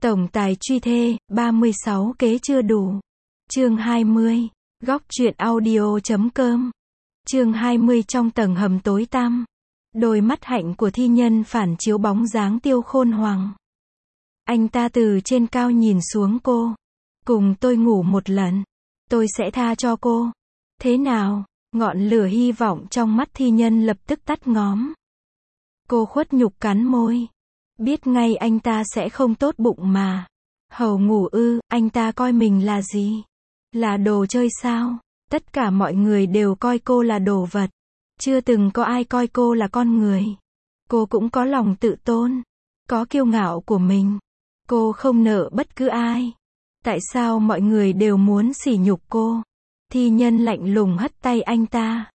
Tổng tài truy thê, 36 kế chưa đủ. Chương 20. Góc truyện audio.com. Chương 20. Trong tầng hầm tối tăm, đôi mắt hạnh của thi nhân phản chiếu bóng dáng Tiêu Khôn Hoàng. Anh ta từ trên cao nhìn xuống cô. Cùng tôi ngủ một lần, tôi sẽ tha cho cô. Thế nào? Ngọn lửa hy vọng trong mắt thi nhân lập tức tắt ngóm. Cô khuất nhục cắn môi. Biết ngay anh ta sẽ không tốt bụng mà. Hầu ngủ ư, anh ta coi mình là gì? Là đồ chơi sao? Tất cả mọi người đều coi cô là đồ vật. Chưa từng có ai coi cô là con người. Cô cũng có lòng tự tôn, có kiêu ngạo của mình. Cô không nợ bất cứ ai. Tại sao mọi người đều muốn sỉ nhục cô? Thi nhân lạnh lùng hất tay anh ta.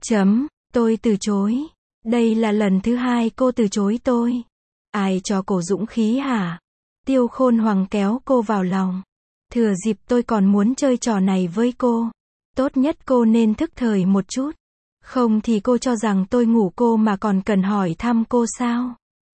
Tôi từ chối. Đây là lần thứ hai cô từ chối tôi. Ai cho cổ dũng khí hả? Tiêu Khôn Hoàng kéo cô vào lòng. Thừa dịp tôi còn muốn chơi trò này với cô, tốt nhất cô nên thức thời một chút. Không thì cô cho rằng tôi ngủ cô mà còn cần hỏi thăm cô sao?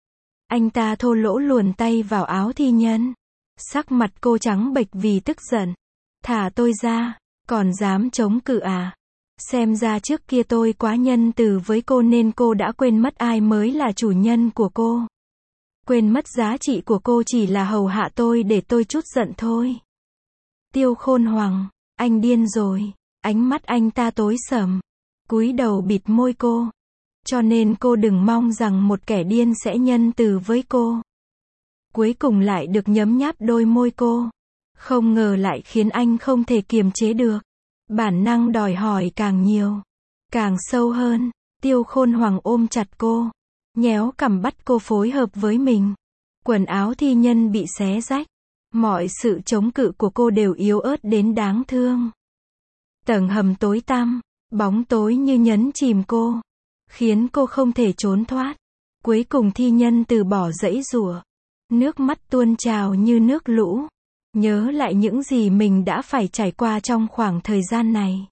Anh ta thô lỗ luồn tay vào áo thi nhân. Sắc mặt cô trắng bệch vì tức giận. Thả tôi ra, còn dám chống cự à? Xem ra trước kia tôi quá nhân từ với cô nên cô đã quên mất ai mới là chủ nhân của cô. Quên mất giá trị của cô chỉ là hầu hạ tôi để tôi chút giận thôi. Tiêu Khôn Hoàng, anh điên rồi. Ánh mắt anh ta tối sầm, cúi đầu bịt môi cô. Cho nên cô đừng mong rằng một kẻ điên sẽ nhân từ với cô. Cuối cùng lại được nhấm nháp đôi môi cô. Không ngờ lại khiến anh không thể kiềm chế được. Bản năng đòi hỏi càng nhiều, càng sâu hơn. Tiêu Khôn Hoàng ôm chặt cô, nhéo cằm bắt cô phối hợp với mình. Quần áo thi nhân bị xé rách. Mọi sự chống cự của cô đều yếu ớt đến đáng thương. Tầng hầm tối tăm, bóng tối như nhấn chìm cô, khiến cô không thể trốn thoát. Cuối cùng thi nhân từ bỏ giãy giụa. Nước mắt tuôn trào như nước lũ. Nhớ lại những gì mình đã phải trải qua trong khoảng thời gian này.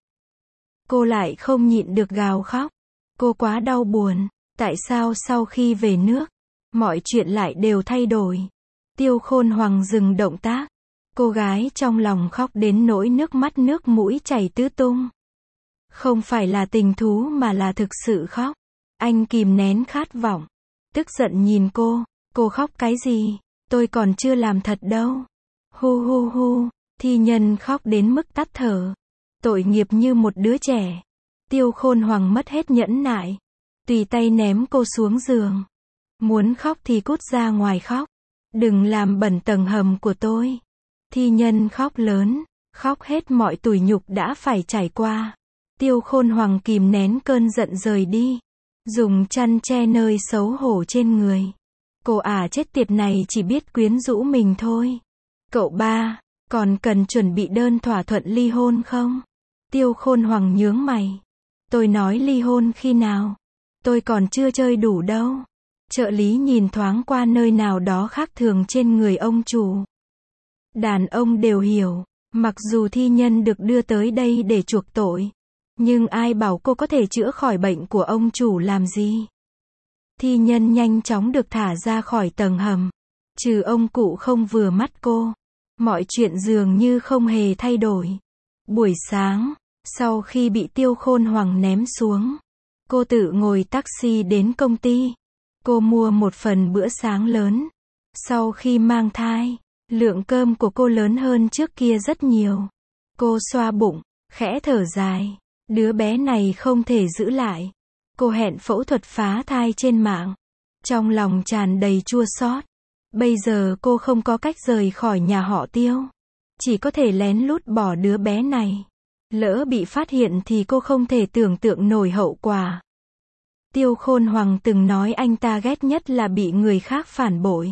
Cô lại không nhịn được gào khóc. Cô quá đau buồn. Tại sao sau khi về nước, mọi chuyện lại đều thay đổi? Tiêu Khôn Hoàng dừng động tác. Cô gái trong lòng khóc đến nỗi nước mắt nước mũi chảy tứ tung. Không phải là tình thú mà là thực sự khóc. Anh kìm nén khát vọng, tức giận nhìn cô khóc cái gì? Tôi còn chưa làm thật đâu. Hu hu hu, thi nhân khóc đến mức tắt thở. Tội nghiệp như một đứa trẻ. Tiêu Khôn Hoàng mất hết nhẫn nại, tùy tay ném cô xuống giường. Muốn khóc thì cút ra ngoài khóc. Đừng làm bẩn tầng hầm của tôi. Thi nhân khóc lớn, khóc hết mọi tủi nhục đã phải trải qua. Tiêu Khôn Hoàng kìm nén cơn giận rời đi, dùng chăn che nơi xấu hổ trên người. Cô chết tiệt này chỉ biết quyến rũ mình thôi. Cậu ba, còn cần chuẩn bị đơn thỏa thuận ly hôn không? Tiêu Khôn Hoàng nhướng mày. Tôi nói ly hôn khi nào? Tôi còn chưa chơi đủ đâu. Trợ lý nhìn thoáng qua nơi nào đó khác thường trên người ông chủ. Đàn ông đều hiểu, mặc dù thi nhân được đưa tới đây để chuộc tội, nhưng ai bảo cô có thể chữa khỏi bệnh của ông chủ làm gì? Thi nhân nhanh chóng được thả ra khỏi tầng hầm. Trừ ông cụ không vừa mắt cô, mọi chuyện dường như không hề thay đổi. Buổi sáng, sau khi bị Tiêu Khôn Hoàng ném xuống, cô tự ngồi taxi đến công ty. Cô mua một phần bữa sáng lớn. Sau khi mang thai, lượng cơm của cô lớn hơn trước kia rất nhiều. Cô xoa bụng, khẽ thở dài. Đứa bé này không thể giữ lại. Cô hẹn phẫu thuật phá thai trên mạng. Trong lòng tràn đầy chua xót. Bây giờ cô không có cách rời khỏi nhà họ Tiêu. Chỉ có thể lén lút bỏ đứa bé này. Lỡ bị phát hiện thì cô không thể tưởng tượng nổi hậu quả. Tiêu Khôn Hoàng từng nói anh ta ghét nhất là bị người khác phản bội.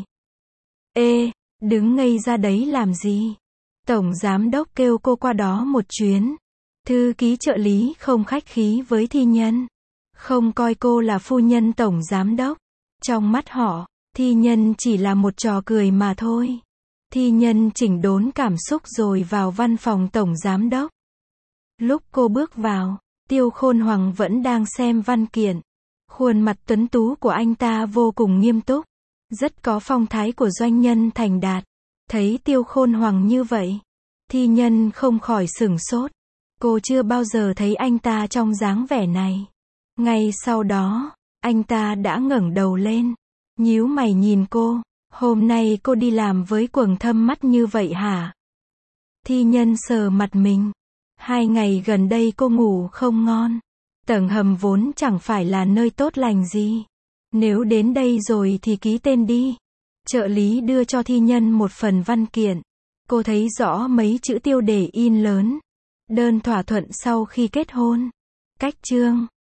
Ê, đứng ngây ra đấy làm gì? Tổng giám đốc kêu cô qua đó một chuyến. Thư ký trợ lý không khách khí với thi nhân. Không coi cô là phu nhân tổng giám đốc. Trong mắt họ, thi nhân chỉ là một trò cười mà thôi. Thi nhân chỉnh đốn cảm xúc rồi vào văn phòng tổng giám đốc. Lúc cô bước vào, Tiêu Khôn Hoàng vẫn đang xem văn kiện. Khuôn mặt tuấn tú của anh ta vô cùng nghiêm túc, rất có phong thái của doanh nhân thành đạt. Thấy Tiêu Khôn Hoằng như vậy, thi nhân không khỏi sửng sốt. Cô chưa bao giờ thấy anh ta trong dáng vẻ này. Ngay sau đó, anh ta đã ngẩng đầu lên, nhíu mày nhìn cô. Hôm nay cô đi làm với quầng thâm mắt như vậy hả? Thi nhân sờ mặt mình. 2 ngày gần đây cô ngủ không ngon. Tầng hầm vốn chẳng phải là nơi tốt lành gì. Nếu đến đây rồi thì ký tên đi. Trợ lý đưa cho thi nhân một phần văn kiện. Cô thấy rõ mấy chữ tiêu đề in lớn. Đơn thỏa thuận sau khi kết hôn. Cách chương